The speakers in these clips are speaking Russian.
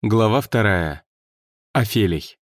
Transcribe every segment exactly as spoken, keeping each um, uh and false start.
Глава вторая. Офелий.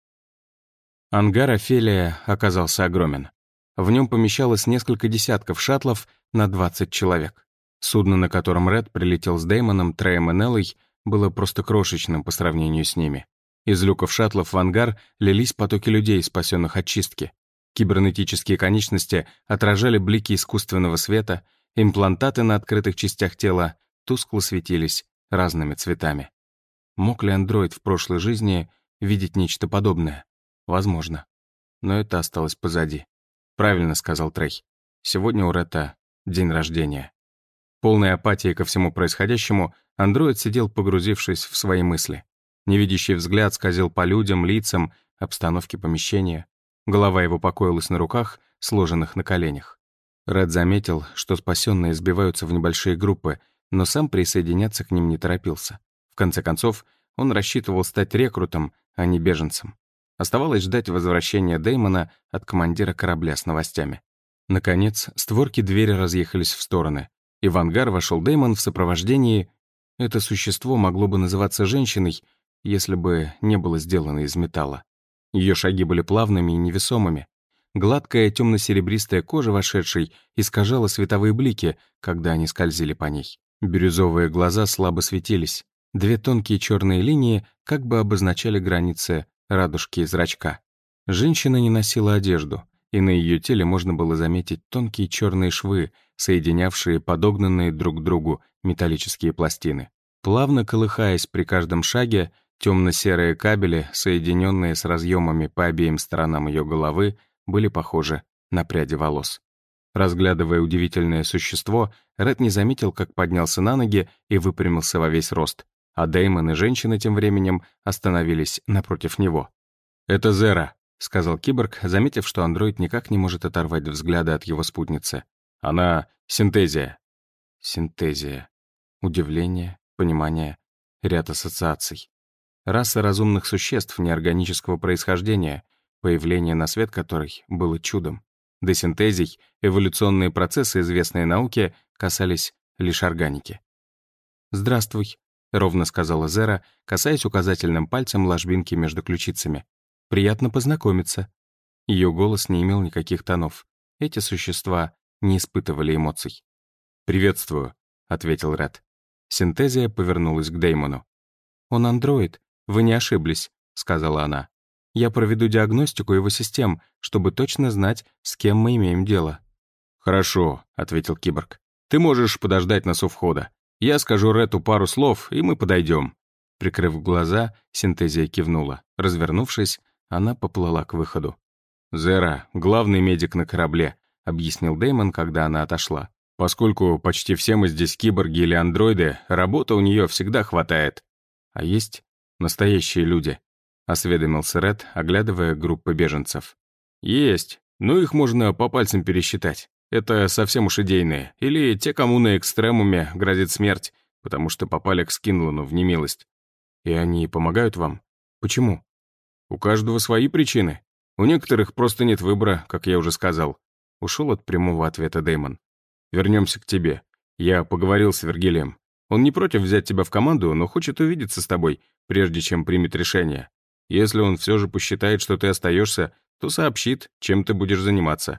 Ангар Офелия оказался огромен. В нем помещалось несколько десятков шаттлов на двадцать человек. Судно, на котором Ред прилетел с Дэймоном, Треем и Неллой, было просто крошечным по сравнению с ними. Из люков шаттлов в ангар лились потоки людей, спасенных от чистки. Кибернетические конечности отражали блики искусственного света, имплантаты на открытых частях тела тускло светились разными цветами. Мог ли андроид в прошлой жизни видеть нечто подобное? Возможно. Но это осталось позади. Правильно сказал Трей. Сегодня у Ретта день рождения. Полной апатией ко всему происходящему, андроид сидел, погрузившись в свои мысли. Невидящий взгляд скользил по людям, лицам, обстановке помещения. Голова его покоилась на руках, сложенных на коленях. Ред заметил, что спасенные сбиваются в небольшие группы, но сам присоединяться к ним не торопился. В конце концов, он рассчитывал стать рекрутом, а не беженцем. Оставалось ждать возвращения Дэймона от командира корабля с новостями. Наконец, створки двери разъехались в стороны, и в ангар вошел Дэймон в сопровождении... Это существо могло бы называться женщиной, если бы не было сделано из металла. Ее шаги были плавными и невесомыми. Гладкая темно-серебристая кожа вошедшей искажала световые блики, когда они скользили по ней. Бирюзовые глаза слабо светились. Две тонкие черные линии как бы обозначали границы радужки и зрачка. Женщина не носила одежду, и на ее теле можно было заметить тонкие черные швы, соединявшие подогнанные друг к другу металлические пластины. Плавно колыхаясь при каждом шаге, темно-серые кабели, соединенные с разъемами по обеим сторонам ее головы, были похожи на пряди волос. Разглядывая удивительное существо, Ред не заметил, как поднялся на ноги и выпрямился во весь рост, а Дэймон и женщина тем временем остановились напротив него. «Это Зера», — сказал киборг, заметив, что андроид никак не может оторвать взгляда от его спутницы. «Она синтезия». Синтезия. Удивление, понимание, ряд ассоциаций. Раса разумных существ неорганического происхождения, появление на свет которой было чудом. До синтезий эволюционные процессы, известные науке, касались лишь органики. «Здравствуй», — ровно сказала Зера, касаясь указательным пальцем ложбинки между ключицами. «Приятно познакомиться». Ее голос не имел никаких тонов. Эти существа не испытывали эмоций. «Приветствую», — ответил Ред. Синтезия повернулась к Дэймону. «Он андроид, вы не ошиблись», — сказала она. «Я проведу диагностику его систем, чтобы точно знать, с кем мы имеем дело». «Хорошо», — ответил киборг. «Ты можешь подождать нас у входа. Я скажу Рету пару слов, и мы подойдем». Прикрыв глаза, синтезия кивнула. Развернувшись, она поплыла к выходу. «Зера — главный медик на корабле», — объяснил Дэймон, когда она отошла. «Поскольку почти все мы здесь киборги или андроиды, работы у нее всегда хватает. А есть настоящие люди», — осведомился Ред, оглядывая группы беженцев. «Есть, но их можно по пальцам пересчитать. Это совсем уж идейные, или те, кому на экстремуме грозит смерть, потому что попали к Скинлану в немилость. И они помогают вам? Почему?» «У каждого свои причины. У некоторых просто нет выбора, как я уже сказал». Ушел от прямого ответа Дэймон. «Вернемся к тебе. Я поговорил с Вергилием. Он не против взять тебя в команду, но хочет увидеться с тобой, прежде чем примет решение. Если он все же посчитает, что ты остаешься, то сообщит, чем ты будешь заниматься».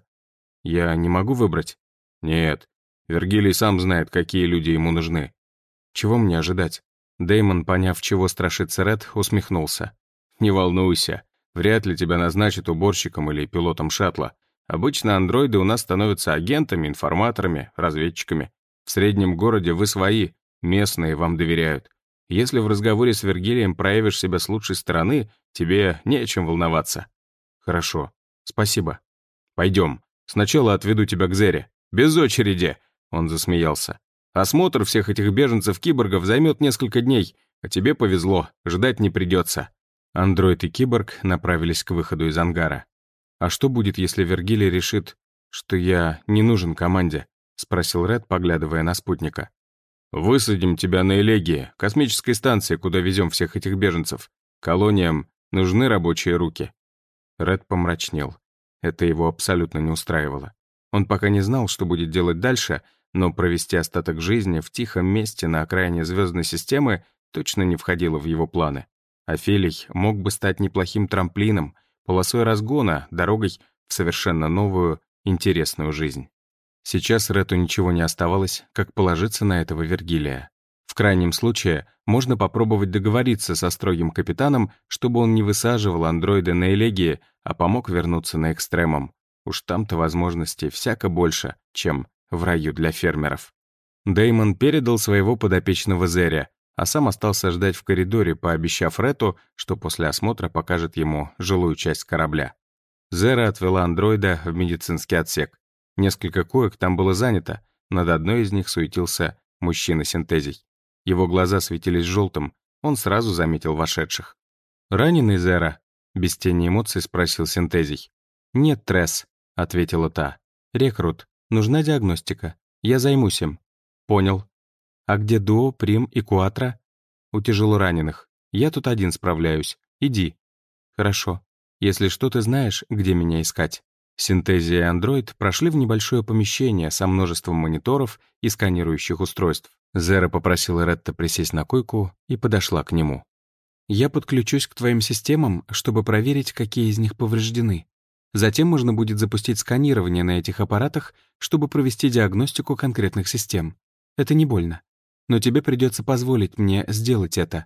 «Я не могу выбрать?» «Нет. Вергилий сам знает, какие люди ему нужны». «Чего мне ожидать?» Дэймон, поняв, чего страшится Ред, усмехнулся. «Не волнуйся. Вряд ли тебя назначат уборщиком или пилотом шаттла. Обычно андроиды у нас становятся агентами, информаторами, разведчиками. В среднем городе вы свои, местные вам доверяют. Если в разговоре с Вергилием проявишь себя с лучшей стороны, тебе не о чем волноваться». «Хорошо. Спасибо. Пойдем. Сначала отведу тебя к Зере. Без очереди!» Он засмеялся. «Осмотр всех этих беженцев-киборгов займет несколько дней, а тебе повезло, ждать не придется». Андроид и киборг направились к выходу из ангара. «А что будет, если Вергилий решит, что я не нужен команде?» — спросил Ред, поглядывая на спутника. «Высадим тебя на Элегии, космической станции, куда везем всех этих беженцев. Колониям нужны рабочие руки». Ред помрачнел. Это его абсолютно не устраивало. Он пока не знал, что будет делать дальше, но провести остаток жизни в тихом месте на окраине звездной системы точно не входило в его планы. Офелий мог бы стать неплохим трамплином, полосой разгона, дорогой в совершенно новую, интересную жизнь. Сейчас Ретту ничего не оставалось, как положиться на этого Вергилия. В крайнем случае, можно попробовать договориться со строгим капитаном, чтобы он не высаживал андроида на элегии, а помог вернуться на экстремум. Уж там-то возможностей всяко больше, чем в раю для фермеров. Дэймон передал своего подопечного Зеря, а сам остался ждать в коридоре, пообещав Ретту, что после осмотра покажет ему жилую часть корабля. Зера отвела андроида в медицинский отсек. Несколько коек там было занято, над одной из них суетился мужчина-синтезий. Его глаза светились желтым, он сразу заметил вошедших. «Раненый, Зера?» — без тени эмоций спросил синтезий. «Нет, Тресс», — ответила та. «Рекрут, нужна диагностика. Я займусь им». «Понял. А где Дуо, Прим и Куатро?» «У тяжелораненых. Я тут один справляюсь. Иди». «Хорошо. Если что, ты знаешь, где меня искать». Синтезия и андроид прошли в небольшое помещение со множеством мониторов и сканирующих устройств. Зера попросила Ретта присесть на койку и подошла к нему. «Я подключусь к твоим системам, чтобы проверить, какие из них повреждены. Затем можно будет запустить сканирование на этих аппаратах, чтобы провести диагностику конкретных систем. Это не больно. Но тебе придется позволить мне сделать это».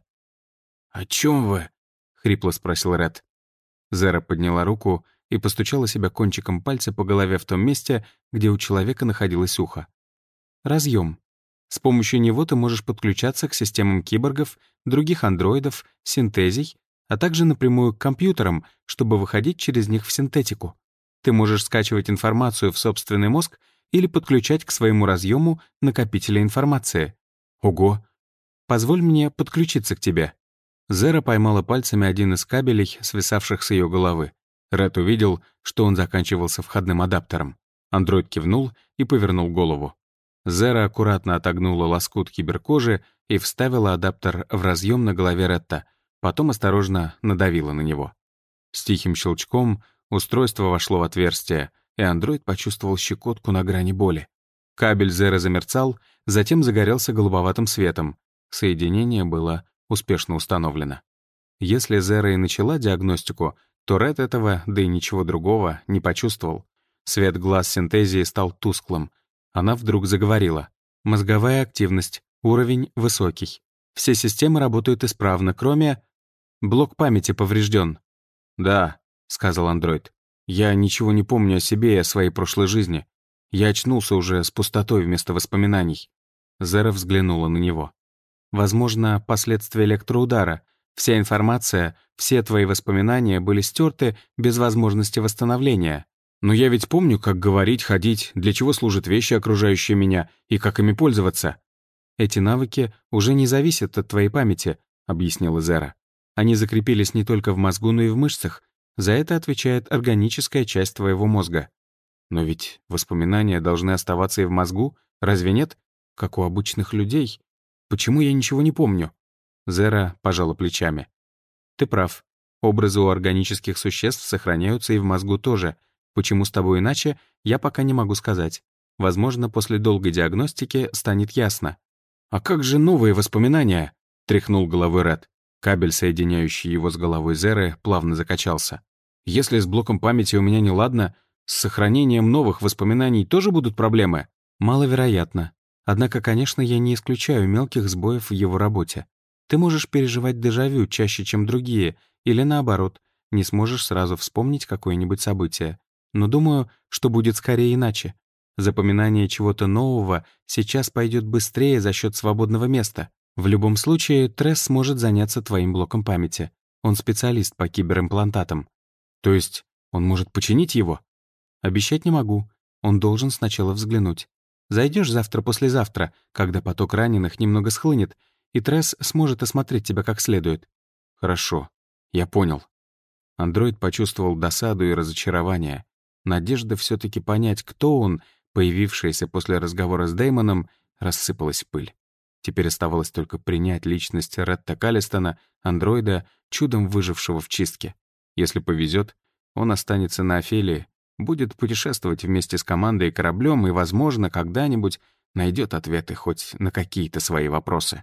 «О чем вы?» — хрипло спросил Рет. Зера подняла руку и постучала себя кончиком пальца по голове в том месте, где у человека находилось ухо. «Разъем. С помощью него ты можешь подключаться к системам киборгов, других андроидов, синтезий, а также напрямую к компьютерам, чтобы выходить через них в синтетику. Ты можешь скачивать информацию в собственный мозг или подключать к своему разъему накопители информации. Ого! Позволь мне подключиться к тебе». Зера поймала пальцами один из кабелей, свисавших с ее головы. Ред увидел, что он заканчивался входным адаптером. Андроид кивнул и повернул голову. Зера аккуратно отогнула лоскут киберкожи и вставила адаптер в разъем на голове Ретта, потом осторожно надавила на него. С тихим щелчком устройство вошло в отверстие, и андроид почувствовал щекотку на грани боли. Кабель Зеры замерцал, затем загорелся голубоватым светом. Соединение было успешно установлено. Если Зера и начала диагностику, то Ред этого, да и ничего другого, не почувствовал. Свет глаз синтезии стал тусклым. Она вдруг заговорила. «Мозговая активность. Уровень высокий. Все системы работают исправно, кроме... Блок памяти поврежден». «Да», — сказал андроид. «Я ничего не помню о себе и о своей прошлой жизни. Я очнулся уже с пустотой вместо воспоминаний». Зера взглянула на него. «Возможно, последствия электроудара. Вся информация, все твои воспоминания были стерты без возможности восстановления. Но я ведь помню, как говорить, ходить, для чего служат вещи, окружающие меня, и как ими пользоваться». «Эти навыки уже не зависят от твоей памяти», — объяснила Зера. «Они закрепились не только в мозгу, но и в мышцах. За это отвечает органическая часть твоего мозга». «Но ведь воспоминания должны оставаться и в мозгу, разве нет? Как у обычных людей. Почему я ничего не помню?» Зера пожала плечами. «Ты прав. Образы у органических существ сохраняются и в мозгу тоже. Почему с тобой иначе, я пока не могу сказать. Возможно, после долгой диагностики станет ясно». «А как же новые воспоминания?» — тряхнул головой Ред. Кабель, соединяющий его с головой Зеры, плавно закачался. «Если с блоком памяти у меня неладно, с сохранением новых воспоминаний тоже будут проблемы?» «Маловероятно. Однако, конечно, я не исключаю мелких сбоев в его работе. Ты можешь переживать дежавю чаще, чем другие, или наоборот, не сможешь сразу вспомнить какое-нибудь событие. Но думаю, что будет скорее иначе. Запоминание чего-то нового сейчас пойдет быстрее за счет свободного места. В любом случае, Тресс сможет заняться твоим блоком памяти. Он специалист по киберимплантатам. То есть он может починить его? Обещать не могу. Он должен сначала взглянуть. Зайдешь завтра-послезавтра, когда поток раненых немного схлынет, и Тресс сможет осмотреть тебя как следует». «Хорошо, я понял». Андроид почувствовал досаду и разочарование. Надежда все-таки понять, кто он, появившаяся после разговора с Дэймоном, рассыпалась в пыль. Теперь оставалось только принять личность Ретта Каллистона, андроида, чудом выжившего в чистке. Если повезет, он останется на Офелии, будет путешествовать вместе с командой и кораблем и, возможно, когда-нибудь найдет ответы хоть на какие-то свои вопросы.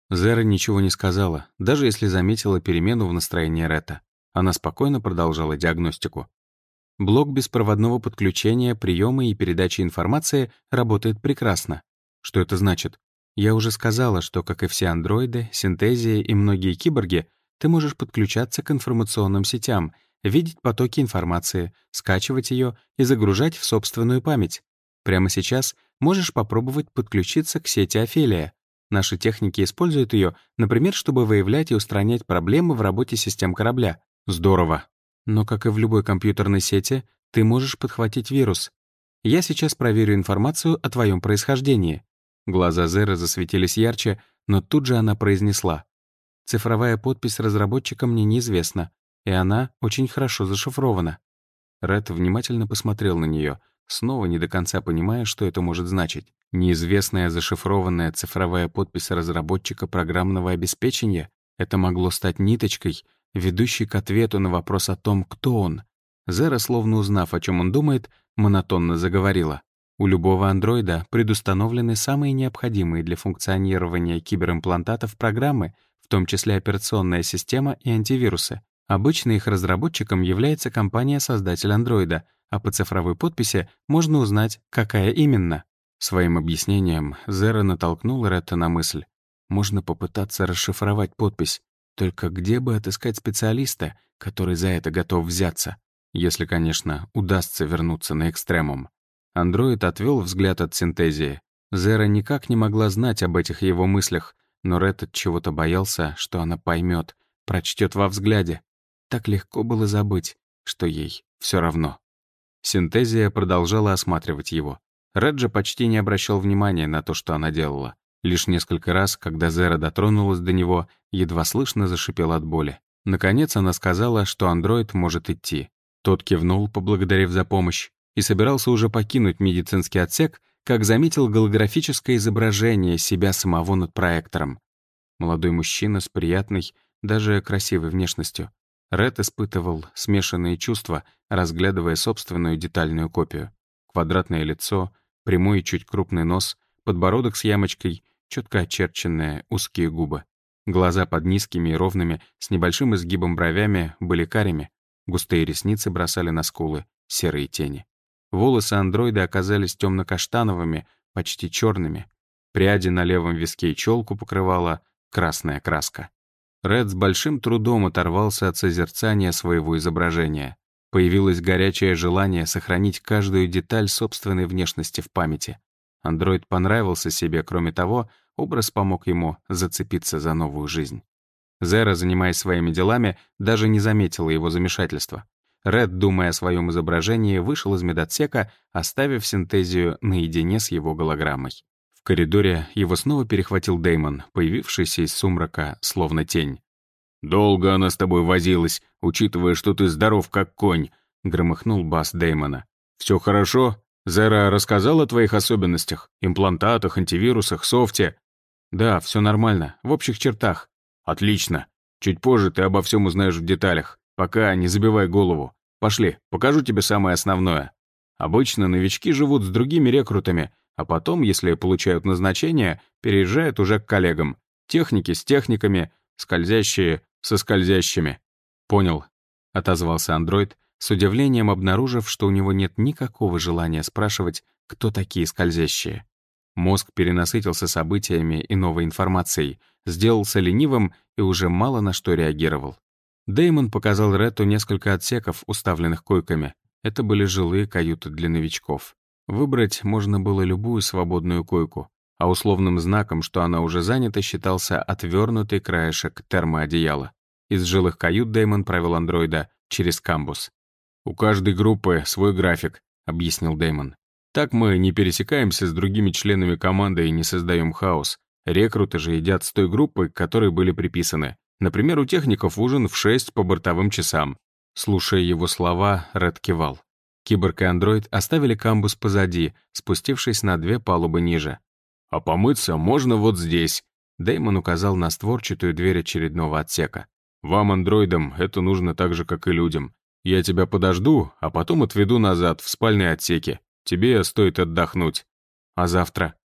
Зера ничего не сказала, даже если заметила перемену в настроении Ретта. Она спокойно продолжала диагностику. Блок беспроводного подключения, приема и передачи информации работает прекрасно. Что это значит? Я уже сказала, что, как и все андроиды, синтезия и многие киборги, ты можешь подключаться к информационным сетям, видеть потоки информации, скачивать ее и загружать в собственную память. Прямо сейчас можешь попробовать подключиться к сети Офелия. Наши техники используют ее, например, чтобы выявлять и устранять проблемы в работе систем корабля. Здорово. Но, как и в любой компьютерной сети, ты можешь подхватить вирус. Я сейчас проверю информацию о твоем происхождении». Глаза Зеры засветились ярче, но тут же она произнесла. «Цифровая подпись разработчика мне неизвестна, и она очень хорошо зашифрована». Ред внимательно посмотрел на нее, снова не до конца понимая, что это может значить. Неизвестная зашифрованная цифровая подпись разработчика программного обеспечения — это могло стать ниточкой, ведущий к ответу на вопрос о том, кто он. Зера, словно узнав, о чем он думает, монотонно заговорила. У любого андроида предустановлены самые необходимые для функционирования киберимплантатов программы, в том числе операционная система и антивирусы. Обычно их разработчиком является компания-создатель андроида, а по цифровой подписи можно узнать, какая именно. Своим объяснением Зера натолкнула Ретта на мысль. Можно попытаться расшифровать подпись. Только где бы отыскать специалиста, который за это готов взяться? Если, конечно, удастся вернуться на экстремум. Андроид отвел взгляд от синтезии. Зера никак не могла знать об этих его мыслях, но Ред от чего-то боялся, что она поймет, прочтет во взгляде. Так легко было забыть, что ей все равно. Синтезия продолжала осматривать его. Ред же почти не обращал внимания на то, что она делала. Лишь несколько раз, когда Зера дотронулась до него, едва слышно зашипел от боли. Наконец она сказала, что андроид может идти. Тот кивнул, поблагодарив за помощь, и собирался уже покинуть медицинский отсек, как заметил голографическое изображение себя самого над проектором. Молодой мужчина с приятной, даже красивой внешностью. Ред испытывал смешанные чувства, разглядывая собственную детальную копию. Квадратное лицо, прямой и чуть крупный нос, подбородок с ямочкой, четко очерченные узкие губы. Глаза под низкими и ровными, с небольшим изгибом бровями, были карими. Густые ресницы бросали на скулы серые тени. Волосы андроида оказались темно-каштановыми, почти черными. Пряди на левом виске и челку покрывала красная краска. Ред с большим трудом оторвался от созерцания своего изображения. Появилось горячее желание сохранить каждую деталь собственной внешности в памяти. Андроид понравился себе, кроме того, образ помог ему зацепиться за новую жизнь. Зера, занимаясь своими делами, даже не заметила его замешательства. Ред, думая о своем изображении, вышел из медотсека, оставив синтезию наедине с его голограммой. В коридоре его снова перехватил Дэймон, появившийся из сумрака, словно тень. «Долго она с тобой возилась, учитывая, что ты здоров как конь», — громыхнул бас Дэймона. «Все хорошо? Зера рассказал о твоих особенностях? Имплантатах, антивирусах, софте?» «Да, все нормально, в общих чертах». «Отлично. Чуть позже ты обо всем узнаешь в деталях. Пока не забивай голову. Пошли, покажу тебе самое основное. Обычно новички живут с другими рекрутами, а потом, если получают назначение, переезжают уже к коллегам. Техники с техниками, скользящие со скользящими». «Понял», — отозвался андроид, с удивлением обнаружив, что у него нет никакого желания спрашивать, кто такие скользящие. Мозг перенасытился событиями и новой информацией, сделался ленивым и уже мало на что реагировал. Дэймон показал Ретту несколько отсеков, уставленных койками. Это были жилые каюты для новичков. Выбрать можно было любую свободную койку, а условным знаком, что она уже занята, считался отвернутый краешек термоодеяла. Из жилых кают Дэймон провел андроида через камбус. «У каждой группы свой график», — объяснил Дэймон. «Так мы не пересекаемся с другими членами команды и не создаем хаос. Рекруты же едят с той группой, к которой были приписаны. Например, у техников ужин в шесть по бортовым часам». Слушая его слова, Ред кивал. Киборг и андроид оставили камбус позади, спустившись на две палубы ниже. «А помыться можно вот здесь», — Дэймон указал на створчатую дверь очередного отсека. «Вам, андроидам, это нужно так же, как и людям. Я тебя подожду, а потом отведу назад, в спальные отсеки. Тебе стоит отдохнуть. А завтра?»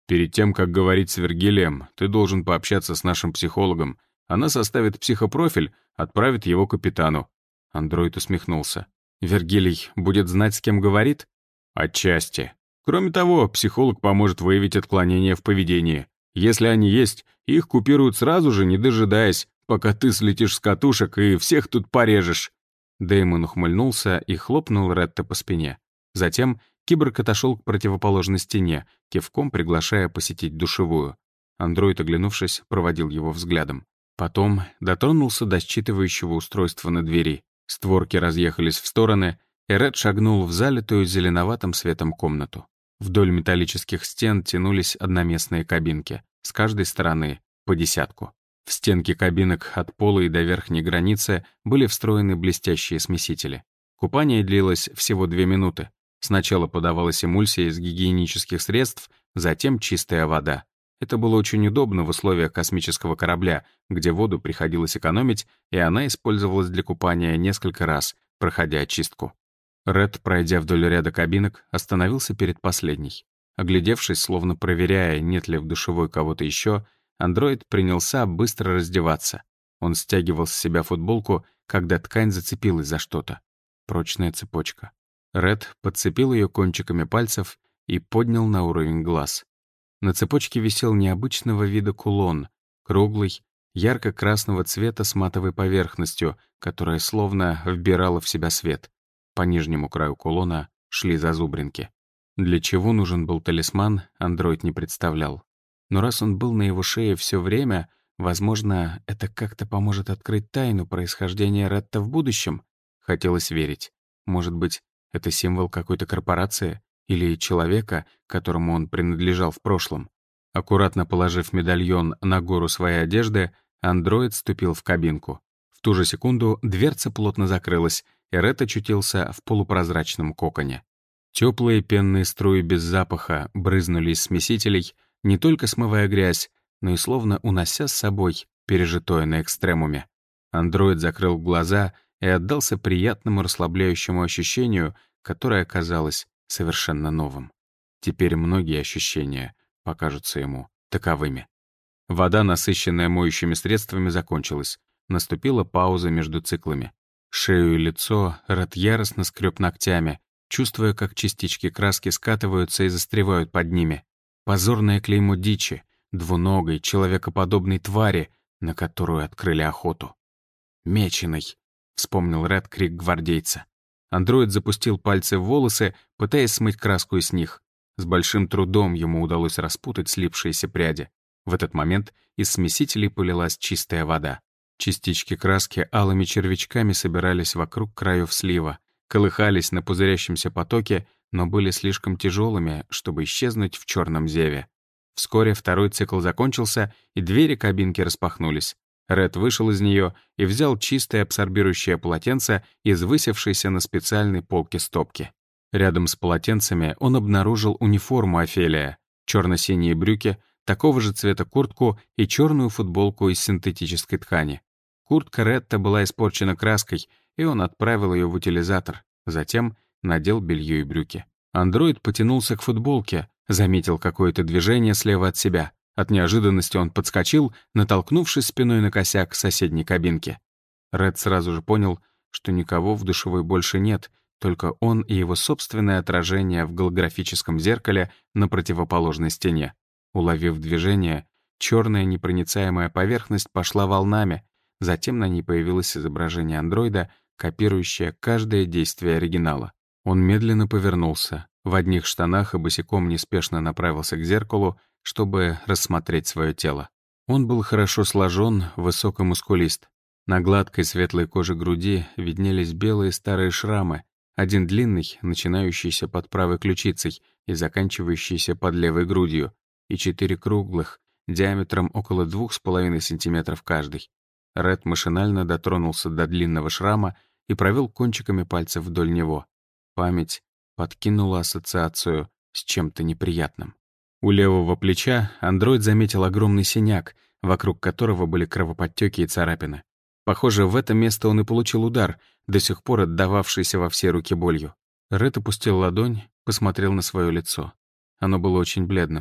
«Перед тем, как говорить с Вергилием, ты должен пообщаться с нашим психологом. Она составит психопрофиль, отправит его капитану». Андроид усмехнулся. «Вергилий будет знать, с кем говорит?» «Отчасти. Кроме того, психолог поможет выявить отклонения в поведении. Если они есть, их купируют сразу же, не дожидаясь, пока ты слетишь с катушек и всех тут порежешь». Дэймон ухмыльнулся и хлопнул Ретта по спине. Затем киборг отошел к противоположной стене, кивком приглашая посетить душевую. Андроид, оглянувшись, проводил его взглядом. Потом дотронулся до считывающего устройства на двери. Створки разъехались в стороны, и Ред шагнул в залитую зеленоватым светом комнату. Вдоль металлических стен тянулись одноместные кабинки, с каждой стороны по десятку. В стенки кабинок от пола и до верхней границы были встроены блестящие смесители. Купание длилось всего две минуты. Сначала подавалась эмульсия из гигиенических средств, затем чистая вода. Это было очень удобно в условиях космического корабля, где воду приходилось экономить, и она использовалась для купания несколько раз, проходя очистку. Ред, пройдя вдоль ряда кабинок, остановился перед последней. Оглядевшись, словно проверяя, нет ли в душевой кого-то еще, андроид принялся быстро раздеваться. Он стягивал с себя футболку, когда ткань зацепилась за что-то. Прочная цепочка. Ред подцепил ее кончиками пальцев и поднял на уровень глаз. На цепочке висел необычного вида кулон, круглый, ярко-красного цвета с матовой поверхностью, которая словно вбирала в себя свет. По нижнему краю кулона шли зазубринки. Для чего нужен был талисман, андроид не представлял. Но раз он был на его шее все время, возможно, это как-то поможет открыть тайну происхождения Ретта в будущем. Хотелось верить. Может быть, это символ какой-то корпорации или человека, которому он принадлежал в прошлом. Аккуратно положив медальон на гору своей одежды, андроид ступил в кабинку. В ту же секунду дверца плотно закрылась, и Ред очутился в полупрозрачном коконе. Теплые пенные струи без запаха брызнули из смесителей, не только смывая грязь, но и словно унося с собой пережитое на экстремуме. Андроид закрыл глаза и отдался приятному расслабляющему ощущению, которое оказалось совершенно новым. Теперь многие ощущения покажутся ему таковыми. Вода, насыщенная моющими средствами, закончилась. Наступила пауза между циклами. Шею и лицо Ред яростно скреб ногтями, чувствуя, как частички краски скатываются и застревают под ними. Позорное клеймо дичи, двуногой, человекоподобной твари, на которую открыли охоту. «Меченый!» — вспомнил Ред крик гвардейца. Андроид запустил пальцы в волосы, пытаясь смыть краску из них. С большим трудом ему удалось распутать слипшиеся пряди. В этот момент из смесителей полилась чистая вода. Частички краски алыми червячками собирались вокруг краев слива, колыхались на пузырящемся потоке, но были слишком тяжелыми, чтобы исчезнуть в черном зеве. Вскоре второй цикл закончился, и двери кабинки распахнулись. Ред вышел из нее и взял чистое абсорбирующее полотенце из высевшейся на специальной полке стопки. Рядом с полотенцами он обнаружил униформу Офелия, черно-синие брюки, такого же цвета куртку и черную футболку из синтетической ткани. Куртка Ретта была испорчена краской, и он отправил ее в утилизатор, затем надел белье и брюки. Андроид потянулся к футболке, заметил какое-то движение слева от себя. От неожиданности он подскочил, натолкнувшись спиной на косяк соседней кабинки. Ред сразу же понял, что никого в душевой больше нет, только он и его собственное отражение в голографическом зеркале на противоположной стене. Уловив движение, черная непроницаемая поверхность пошла волнами, затем на ней появилось изображение андроида, копирующее каждое действие оригинала. Он медленно повернулся, в одних штанах и босиком неспешно направился к зеркалу, чтобы рассмотреть свое тело. Он был хорошо сложен, высок и мускулист. На гладкой светлой коже груди виднелись белые старые шрамы, один длинный, начинающийся под правой ключицей и заканчивающийся под левой грудью, и четыре круглых, диаметром около двух с половиной сантиметров каждый. Ред машинально дотронулся до длинного шрама и провел кончиками пальцев вдоль него. Память подкинула ассоциацию с чем-то неприятным. У левого плеча андроид заметил огромный синяк, вокруг которого были кровоподтеки и царапины. Похоже, в это место он и получил удар, до сих пор отдававшийся во все руки болью. Ред опустил ладонь, посмотрел на свое лицо. Оно было очень бледным.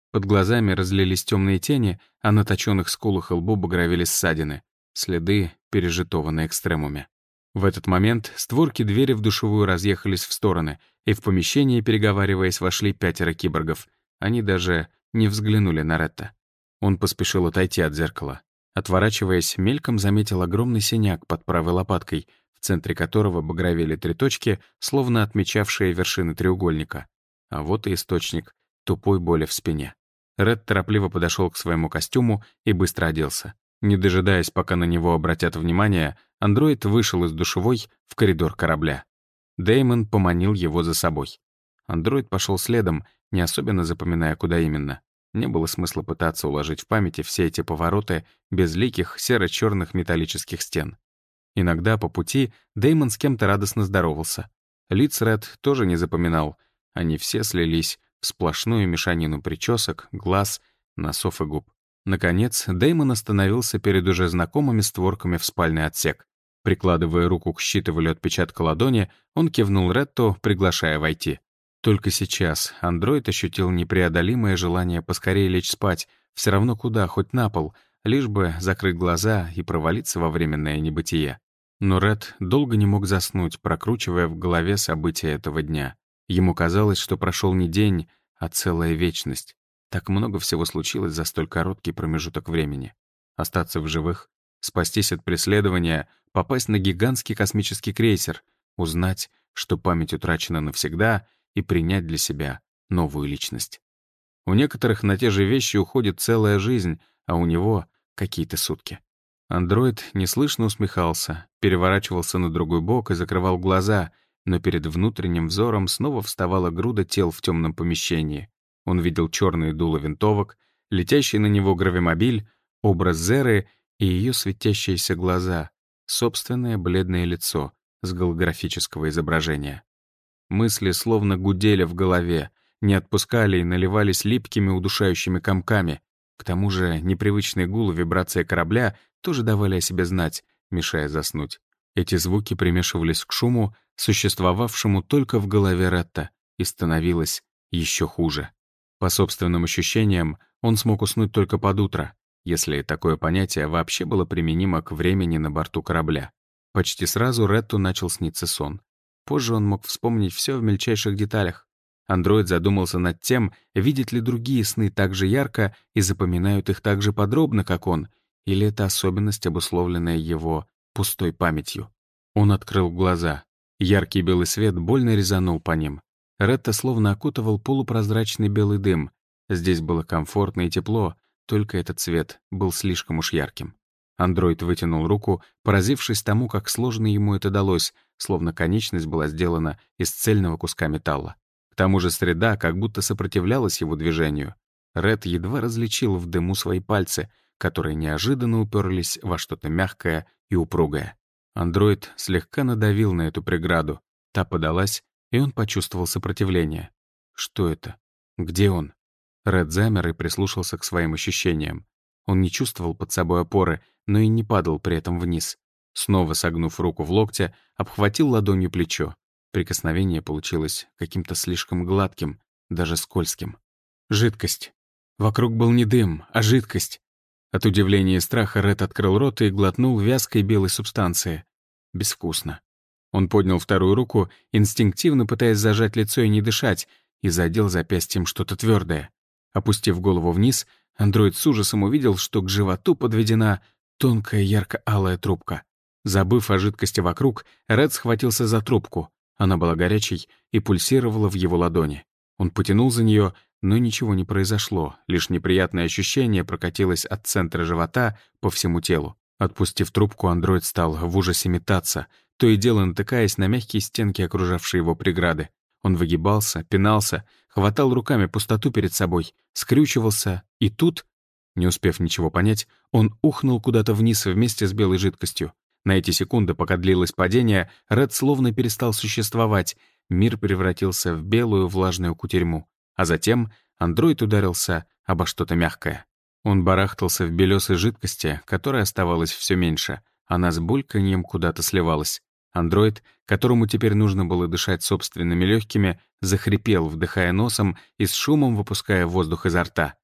Под глазами разлились темные тени, а на точёных скулах и лбу багровели ссадины, следы пережитого на экстремуме. В этот момент створки двери в душевую разъехались в стороны, и в помещение, переговариваясь, вошли пятеро киборгов. Они даже не взглянули на Ретта. Он поспешил отойти от зеркала. Отворачиваясь, мельком заметил огромный синяк под правой лопаткой, в центре которого багровели три точки, словно отмечавшие вершины треугольника. А вот и источник тупой боли в спине. Ред торопливо подошел к своему костюму и быстро оделся. Не дожидаясь, пока на него обратят внимание, андроид вышел из душевой в коридор корабля. Дэймон поманил его за собой. Андроид пошел следом, не особенно запоминая, куда именно. Не было смысла пытаться уложить в памяти все эти повороты безликих серо-черных металлических стен. Иногда по пути Дэймон с кем-то радостно здоровался. Лиц Ред тоже не запоминал. Они все слились в сплошную мешанину причесок, глаз, носов и губ. Наконец, Дэймон остановился перед уже знакомыми створками в спальный отсек. Прикладывая руку к считывателю отпечатка ладони, он кивнул Ретту, приглашая войти. Только сейчас андроид ощутил непреодолимое желание поскорее лечь спать, все равно куда, хоть на пол, лишь бы закрыть глаза и провалиться во временное небытие. Но Ред долго не мог заснуть, прокручивая в голове события этого дня. Ему казалось, что прошел не день, а целая вечность. Так много всего случилось за столь короткий промежуток времени. Остаться в живых, спастись от преследования, попасть на гигантский космический крейсер, узнать, что память утрачена навсегда, и принять для себя новую личность. У некоторых на те же вещи уходит целая жизнь, а у него — какие-то сутки. Андроид неслышно усмехался, переворачивался на другой бок и закрывал глаза, но перед внутренним взором снова вставала груда тел в темном помещении. Он видел черные дула винтовок, летящий на него гравимобиль, образ Зеры и ее светящиеся глаза, собственное бледное лицо с голографического изображения. Мысли словно гудели в голове, не отпускали и наливались липкими удушающими комками. К тому же непривычный гул и вибрация корабля тоже давали о себе знать, мешая заснуть. Эти звуки примешивались к шуму, существовавшему только в голове Ретта, и становилось еще хуже. По собственным ощущениям, он смог уснуть только под утро, если такое понятие вообще было применимо к времени на борту корабля. Почти сразу Ретту начал сниться сон. Позже он мог вспомнить все в мельчайших деталях. Андроид задумался над тем, видят ли другие сны так же ярко и запоминают их так же подробно, как он, или это особенность, обусловленная его пустой памятью. Он открыл глаза. Яркий белый свет больно резанул по ним. Ретта словно окутывал полупрозрачный белый дым. Здесь было комфортно и тепло, только этот цвет был слишком уж ярким. Андроид вытянул руку, поразившись тому, как сложно ему это далось, словно конечность была сделана из цельного куска металла. К тому же среда как будто сопротивлялась его движению. Ред едва различил в дыму свои пальцы, которые неожиданно уперлись во что-то мягкое и упругое. Андроид слегка надавил на эту преграду. Та подалась, и он почувствовал сопротивление. Что это? Где он? Ред замер и прислушался к своим ощущениям. Он не чувствовал под собой опоры, но и не падал при этом вниз. Снова согнув руку в локте, обхватил ладонью плечо. Прикосновение получилось каким-то слишком гладким, даже скользким. Жидкость. Вокруг был не дым, а жидкость. От удивления и страха Ред открыл рот и глотнул вязкой белой субстанции. Безвкусно. Он поднял вторую руку, инстинктивно пытаясь зажать лицо и не дышать, и задел запястьем что-то твердое. Опустив голову вниз, андроид с ужасом увидел, что к животу подведена тонкая ярко-алая трубка. Забыв о жидкости вокруг, Ред схватился за трубку. Она была горячей и пульсировала в его ладони. Он потянул за нее, но ничего не произошло, лишь неприятное ощущение прокатилось от центра живота по всему телу. Отпустив трубку, андроид стал в ужасе метаться, то и дело натыкаясь на мягкие стенки, окружавшие его преграды. Он выгибался, пинался, хватал руками пустоту перед собой, скрючивался, и тут, не успев ничего понять, он ухнул куда-то вниз вместе с белой жидкостью. На эти секунды, пока длилось падение, Ред словно перестал существовать, мир превратился в белую влажную кутерьму. А затем андроид ударился обо что-то мягкое. Он барахтался в белесой жидкости, которая оставалась все меньше. Она с бульканьем куда-то сливалась. Андроид, которому теперь нужно было дышать собственными легкими, захрипел, вдыхая носом и с шумом выпуская воздух изо рта.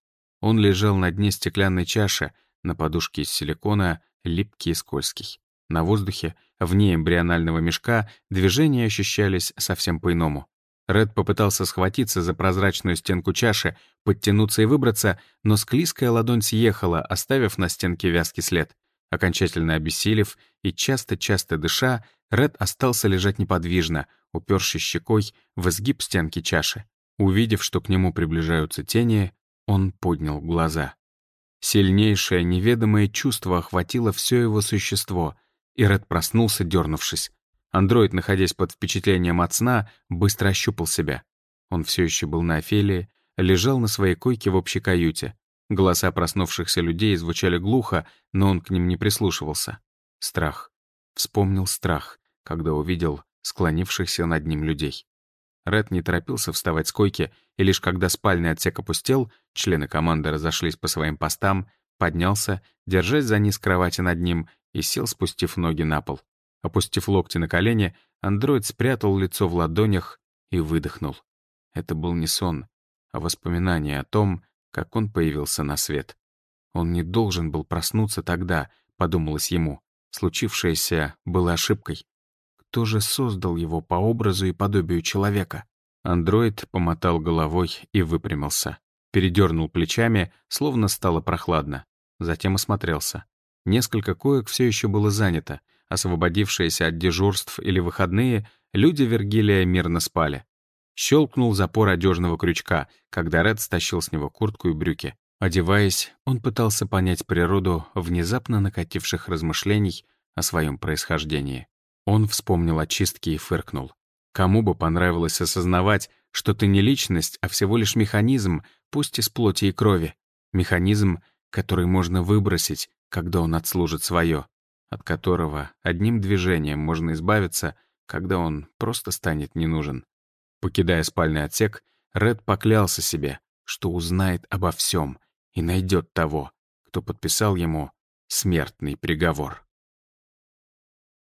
Он лежал на дне стеклянной чаши, на подушке из силикона, липкий и скользкий. На воздухе, вне эмбрионального мешка, движения ощущались совсем по-иному. Ред попытался схватиться за прозрачную стенку чаши, подтянуться и выбраться, но склизкая ладонь съехала, оставив на стенке вязкий след. Окончательно обессилев и часто-часто дыша, Ред остался лежать неподвижно, упершись щекой в изгиб стенки чаши. Увидев, что к нему приближаются тени, он поднял глаза. Сильнейшее неведомое чувство охватило все его существо, и Ред проснулся, дернувшись. Андроид, находясь под впечатлением от сна, быстро ощупал себя. Он все еще был на Офелии, лежал на своей койке в общей каюте. Голоса проснувшихся людей звучали глухо, но он к ним не прислушивался. Страх. Вспомнил страх, когда увидел склонившихся над ним людей. Ред не торопился вставать с койки, и лишь когда спальный отсек опустел, члены команды разошлись по своим постам, поднялся, держась за низ кровати над ним, и сел, спустив ноги на пол. Опустив локти на колени, андроид спрятал лицо в ладонях и выдохнул. Это был не сон, а воспоминание о том, как он появился на свет. Он не должен был проснуться тогда, подумалось ему. Случившееся было ошибкой. Кто же создал его по образу и подобию человека? Андроид помотал головой и выпрямился. Передернул плечами, словно стало прохладно. Затем осмотрелся. Несколько коек все еще было занято. Освободившиеся от дежурств или выходные, люди Вергилия мирно спали. Щелкнул запор одежного крючка, когда Ред стащил с него куртку и брюки. Одеваясь, он пытался понять природу внезапно накативших размышлений о своем происхождении. Он вспомнил о чистке и фыркнул. Кому бы понравилось осознавать, что ты не личность, а всего лишь механизм, пусть из плоти и крови. Механизм, который можно выбросить, когда он отслужит свое, от которого одним движением можно избавиться, когда он просто станет не нужен. Покидая спальный отсек, Ред поклялся себе, что узнает обо всем и найдет того, кто подписал ему смертный приговор.